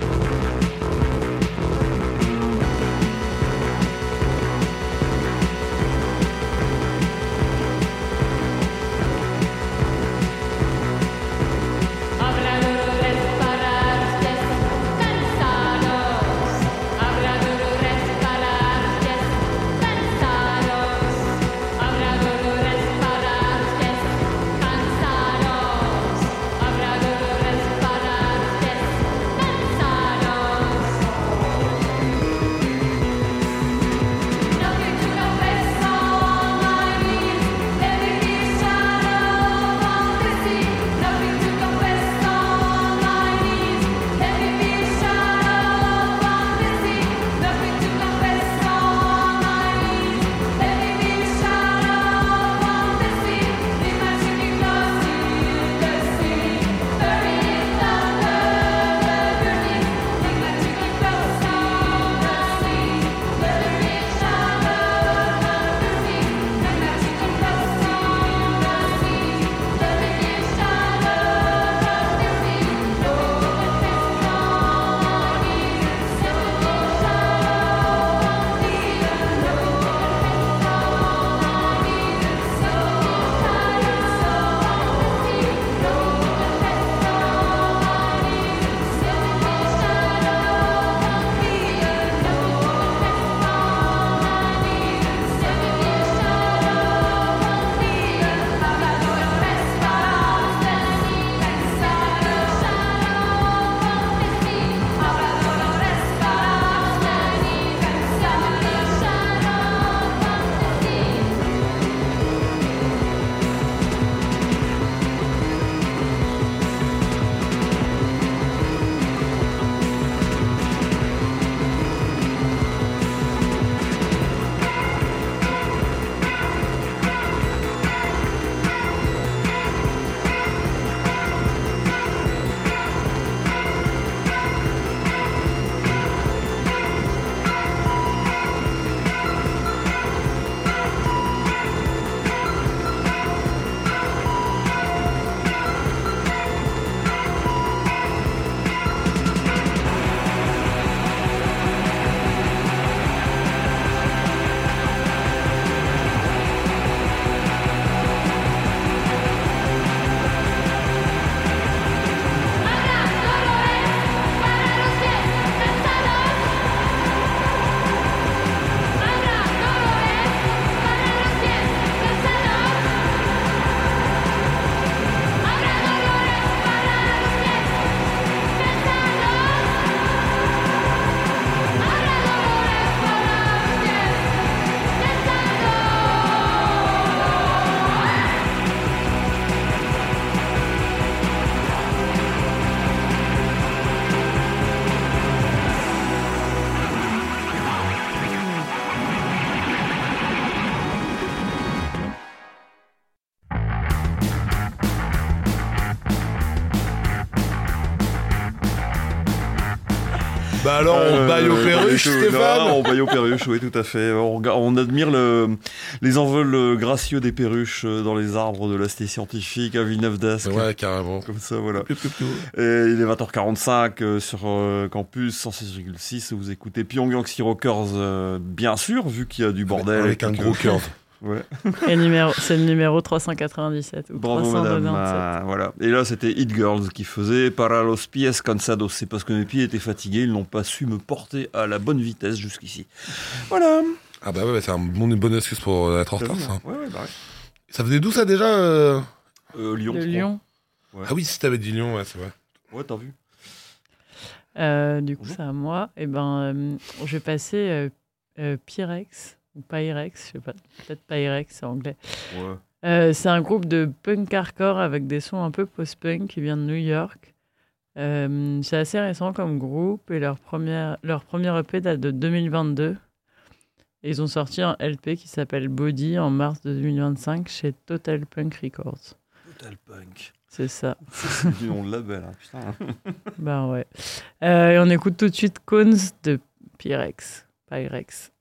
Bah alors, on baille aux perruches, euh, Stéphane. non, on baille aux perruches, oui, tout à fait. On, regarde- on admire le, les envols euh, gracieux des perruches euh, dans les arbres de la cité scientifique à Villeneuve-d'Ascq. Ouais, carrément. Comme ça, voilà. Piou, piou, piou. Et il est vingt heures quarante-cinq euh, sur euh, Campus cent six virgule six. Vous écoutez Pyongyang Sea Rockers, euh, bien sûr, vu qu'il y a du bordel. Avec un et que- gros cœur. Ouais. Et numéro, c'est le numéro trois cent quatre-vingt-dix-sept ou Bravo trois cent madame. quatre-vingt-dix-sept. Ah, voilà. Et là c'était Hit Girls qui faisait Para los pies cansados. C'est parce que mes pieds étaient fatigués, ils n'ont pas su me porter à la bonne vitesse jusqu'ici. Voilà. Ah bah ouais, c'est un bon, une bonne excuse pour être en T'as retard, vu, ça. hein. Ouais, ouais, bah ouais. Ça faisait d'où ça déjà euh Euh, Lyon. De je crois. Lyon. Ouais. Ah oui, si t'avais dit Lyon, ouais, c'est vrai. Ouais, t'as vu. Euh, du coup, Bonjour. c'est à moi. Et ben, euh, je vais passer euh, euh, Pyrex ou Pyrex, je sais pas, peut-être Pyrex, c'est anglais. Ouais. Euh, c'est un groupe de punk hardcore avec des sons un peu post-punk qui vient de New York. Euh, c'est assez récent comme groupe et leur première, leur premier E P date de deux mille vingt-deux. Et ils ont sorti un L P qui s'appelle Body en mars de deux mille vingt-cinq chez Total Punk Records. Total Punk. C'est ça. C'est du nom de label, hein, putain. Ben ouais. Euh, et on écoute tout de suite Cones de Pyrex. Pyrex.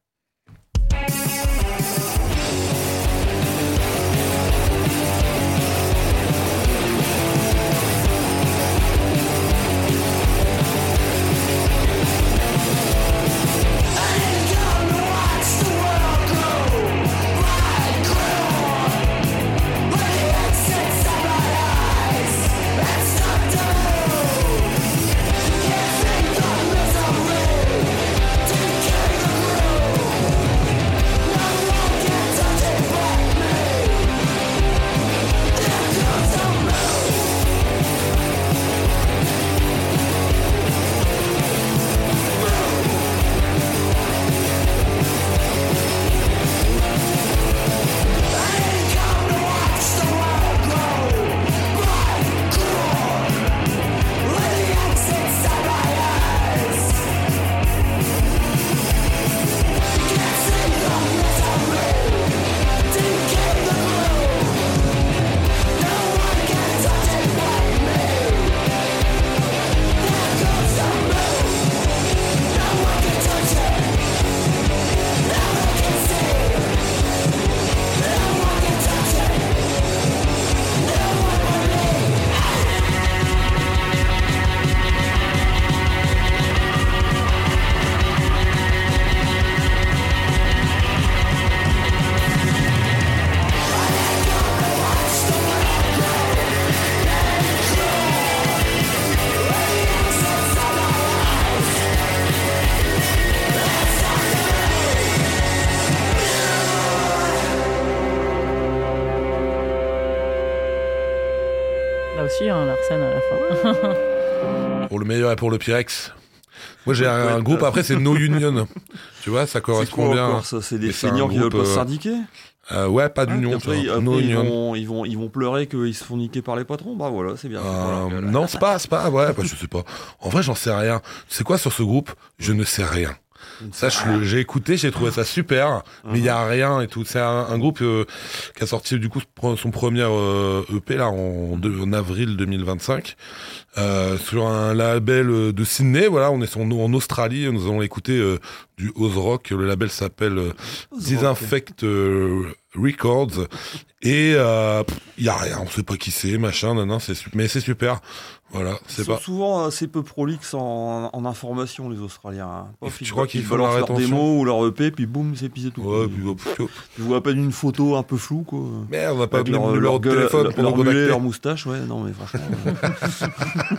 Là aussi, il y a un Larsen à la fin. Pour le meilleur et pour le Pyrex. Moi, j'ai un, Ouais, un groupe, euh. après, c'est No Union. Tu vois, ça C'est correspond quoi bien. encore, ça? C'est des Et c'est un feignants qui veulent groupe, pas se euh, syndiquer. Euh, ouais, pas Hein, d'union. puis après, tu ils, vois. après, No ils, Union. vont, ils, vont, ils vont pleurer qu'ils se font niquer par les patrons. Bah voilà, c'est bien. Euh, Voilà. non, c'est pas, c'est pas, ouais, bah, je sais pas. En vrai, j'en sais rien. C'est quoi sur ce groupe? Je ne sais rien. Ça, je le- j'ai écouté, j'ai trouvé ça super, mais il y a rien et tout. C'est un, un groupe euh, qui a sorti du coup son premier euh, E P là en, de- en avril deux mille vingt-cinq euh, sur un label euh, de Sydney. Voilà, on est en, en Australie. Nous allons écouter euh, du Oz Rock. Le label s'appelle euh, Disinfect euh, Records et euh, il y a rien. On sait pas qui c'est, machin, nan, nan, c'est su- mais c'est super. Voilà, Ils c'est sont pas. souvent assez peu prolixes en, en information, les Australiens. Hein. Et Pof, tu ils- crois qu'ils ils font balancent la leur rétention démo ou leur E P, puis boum, c'est pisé tout. Ouais, puis, hop, hop. Je vois à peine une photo un peu floue, quoi. Merde, on va pas Avec mis le numéro de gueule, téléphone leur, pour leur nous mulet, contacter. leur moustache, ouais, non mais franchement.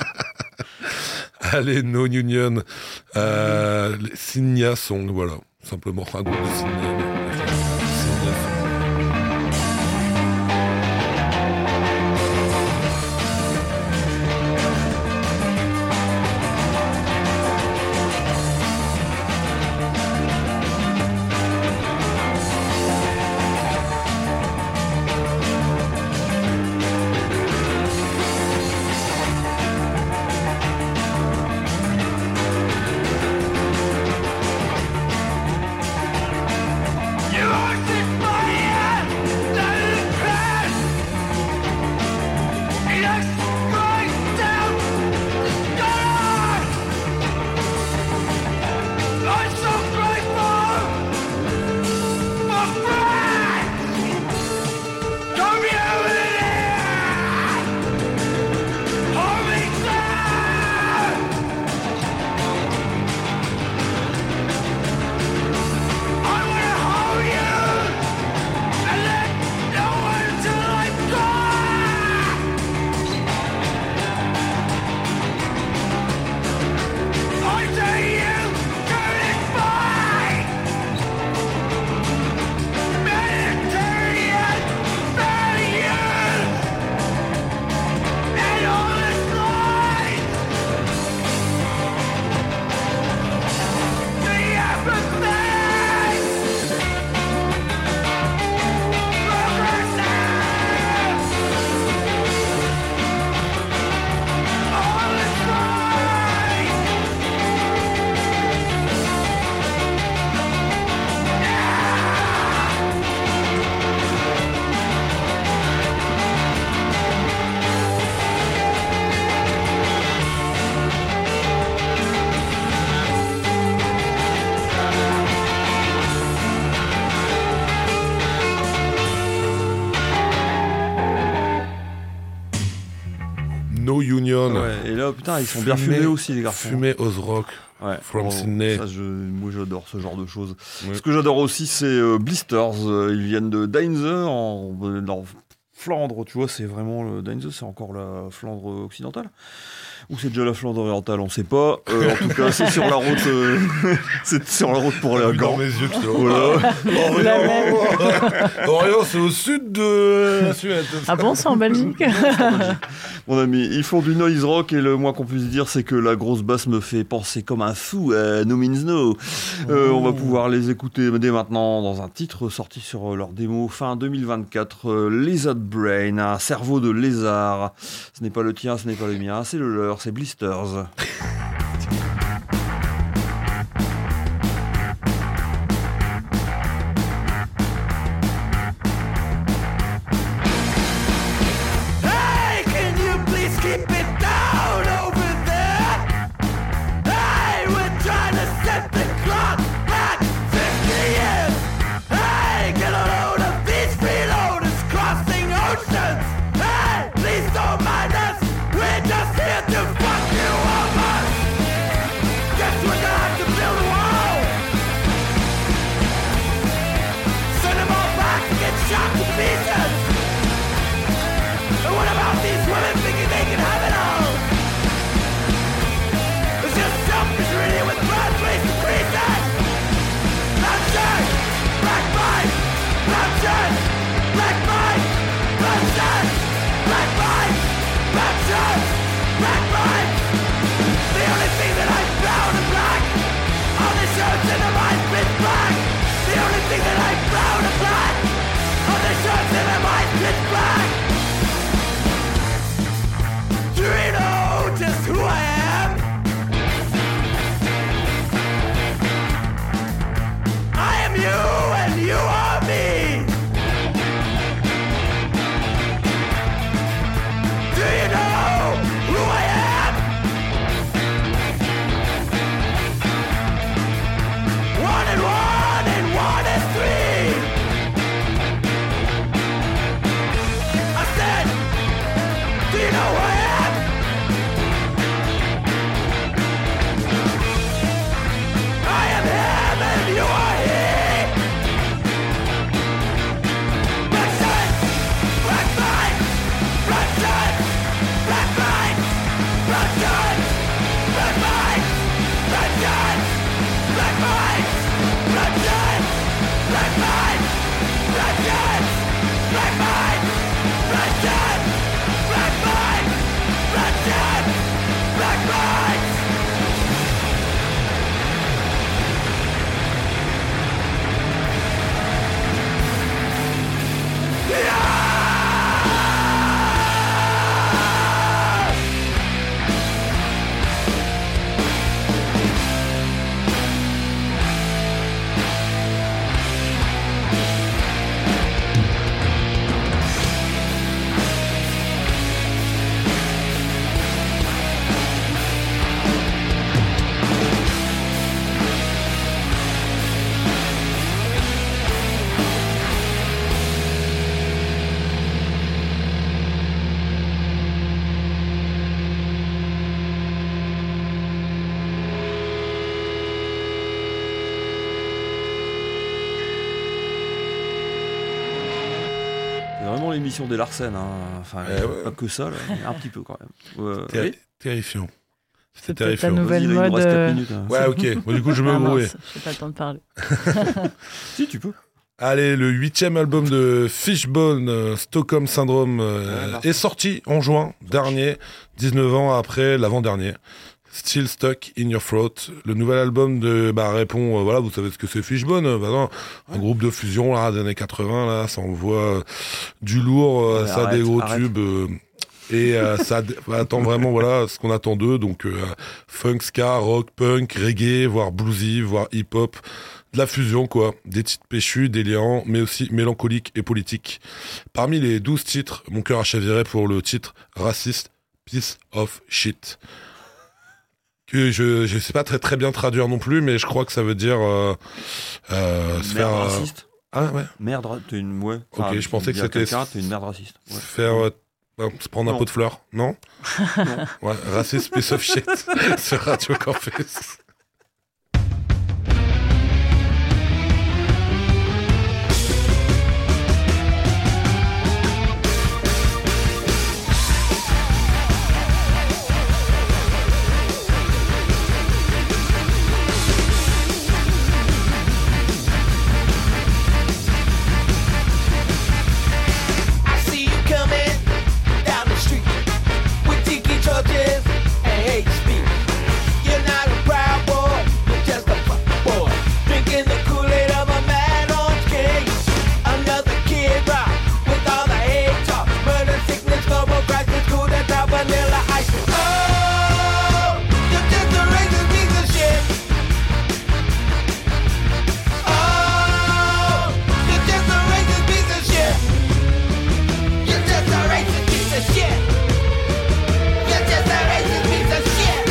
Allez, No Union, euh, les Signia Song, voilà, simplement un groupe de Signia. Signia Song. You are No Union. Ouais, et là, putain, ils sont bien Fumé- fumés aussi, les garçons. Fumé Oz Rock. Ouais, From bon, Sydney. Ça, je, moi, j'adore ce genre de choses. Oui. Ce que j'adore aussi, c'est euh, Blisters. Euh, ils viennent de Deinze, en, en Flandre, tu vois, c'est vraiment le Deinze, c'est encore la Flandre occidentale. Ou c'est déjà la Flandre orientale, on sait pas. Euh, en tout cas, c'est sur la route, euh, c'est sur la route pour aller à Vu dans Gand. mes yeux, tu vois. Voilà. La même. Orient, c'est au sud de la Suède. Ah bon, c'est en Belgique? Mon ami, ils font du noise rock et le moins qu'on puisse dire, c'est que la grosse basse me fait penser comme un fou à No Means No. Euh, on va pouvoir les écouter dès maintenant dans un titre sorti sur leur démo fin deux mille vingt-quatre, euh, Lizard Brain, un cerveau de lézard. Ce n'est pas le tien, ce n'est pas le mien, c'est le leur, c'est Blisters. Hey, can you please keep it down over there? Hey, we're trying to set the clock back fifty years. Hey, get a load of these freeloaders crossing oceans. Hey, please don't mind us. We're just here to fuck you over. Guess we're gonna have to build a wall. Send them all back to get shot to pieces. And what about these women thinking they can have it all? It's just selfish really with blood face and creases. Black shirt, black mind, black shirt, black mind, black shirt, black mind, black shirt, black mind. The only thing that I'm brown and black on the shirts and the mind's pitch black. The only thing that I'm brown and black on the shirts and the mind's pitch black. Do you know just who I am? I am you and you are me. Do you know who I am? One and one and one and three. I said, do you know who I am? I am him and you are he. Black shirt, black mind, black shirt, black mind, black shirt, black mind, black shirt, black mind, black shirt, black mind, black shirt, black mind, black shirt, black mind, black shirt, black mind. C'est vraiment l'émission des Larsen, hein. Enfin, Eh ouais. pas que ça, là, mais un petit peu quand même. Ouais, Terri- oui. Terrifiant. C'est C'était peut-être ta terrifiant. nouvelle Vas-y, là, il nous mode. reste quatre euh, minutes, hein. Ouais, ok. Bon, du coup, je vais Ah me brouiller. mince, j'ai pas le temps de parler. Si, tu peux. Allez, le huitième album de Fishbone, euh, Stockholm Syndrome, euh, Ouais, merci. est sorti en juin dernier, dix-neuf ans après l'avant-dernier. Still Stuck in Your Throat. Le nouvel album de, bah, répond, euh, voilà, vous savez ce que c'est Fishbone, euh, bah, non, un groupe de fusion, là, des années quatre-vingts, là, ça envoie euh, du lourd, euh, Ouais, ça a arrête, des gros arrête. tubes, euh, et euh, ça d- bah, attend vraiment, voilà, ce qu'on attend d'eux, donc euh, funk, ska, rock, punk, reggae, voire bluesy, voire hip-hop, de la fusion, quoi, des titres péchus, délirants, mais aussi mélancoliques et politiques. Parmi les douze titres, mon cœur a chaviré pour le titre Raciste, Piece of Shit. Que je je sais pas très très bien traduire non plus, mais je crois que ça veut dire euh, euh, se Merde faire euh, raciste. ah ouais Merde, ra- t'es une. Ouais. Ok, je pensais que dis à c'était- quelqu'un, T'es une merde raciste. Ouais. se faire euh, Non, se prendre un Non. pot de fleurs, non? Non. Ouais, Racist Piece of Shit sur Radio Campus. I see you coming down the street with tiki torches and hate speech. You're not a proud boy, you're just a fuck boy. Drinking the Kool-Aid of a mad orange king. Another kid rock with all the hate talk. Murder, sickness, global crisis, cool to top vanilla ice. Oh, you're just a racist piece of shit. Oh, you're just a racist piece of shit. You're just a racist piece of shit. You're just a racist piece of shit.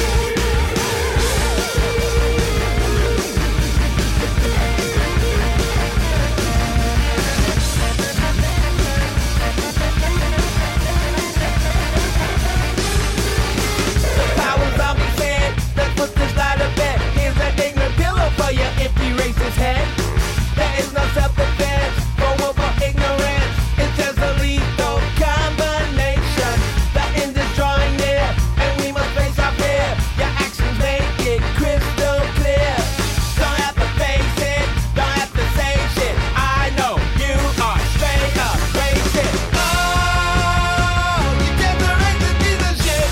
The power zombie said, let's put this lie to bed. Here's an ignorant pillow for your empty racist head. There is no self-defense for willful ignorance. It's just a lethal combination. The end is drawing near, and we must face our fear. Your actions make it crystal clear. Don't have to face it, don't have to say shit. I know you are straight up racist. Oh, you're just a racist piece of shit.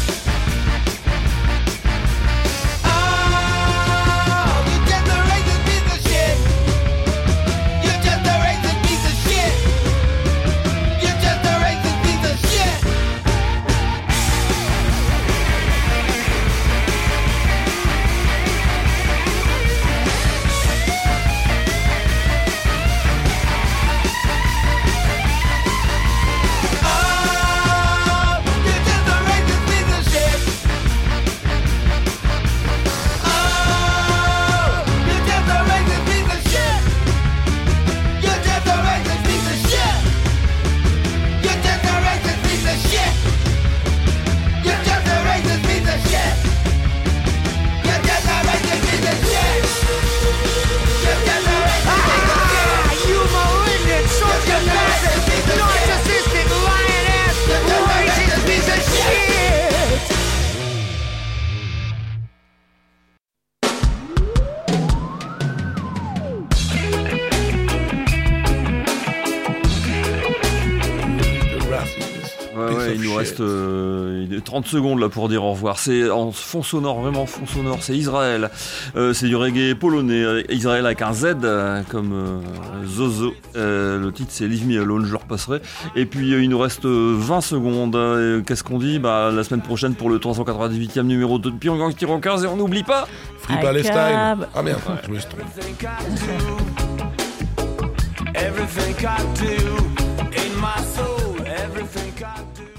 Oh, you're just a racist piece of shit. You're just a racist piece of shit. You're just a racist piece of shit. Oh, you're just a racist piece of shit. Oh, you're just a racist piece of shit. You're just a racist piece of shit. You're just a racist piece of shit. You're just a racist piece of shit. You're just a racist piece of shit. You're just a racist piece of shit. Ah, you malignant, sociopathic, narcissistic, lion-ass, racist piece of shit. Ouais, ouais, il nous reste euh, il est trente secondes là pour dire au revoir. C'est en fond sonore, vraiment fond sonore, c'est Israël. Euh, c'est du reggae polonais. euh, Israël avec un Z euh, comme euh, Zozo. Euh, le titre c'est Leave Me Alone, je le repasserai. Et puis euh, il nous reste euh, vingt secondes. Euh, Qu'est-ce qu'on dit? Bah la semaine prochaine pour le trois cent quatre-vingt-dix-huitième numéro de Pyongyang Tiro quinze et on n'oublie pas. Free I Palestine. cab. Ah merde, je me suis trompé. Everything I do, everything I do in my soul, everything I do.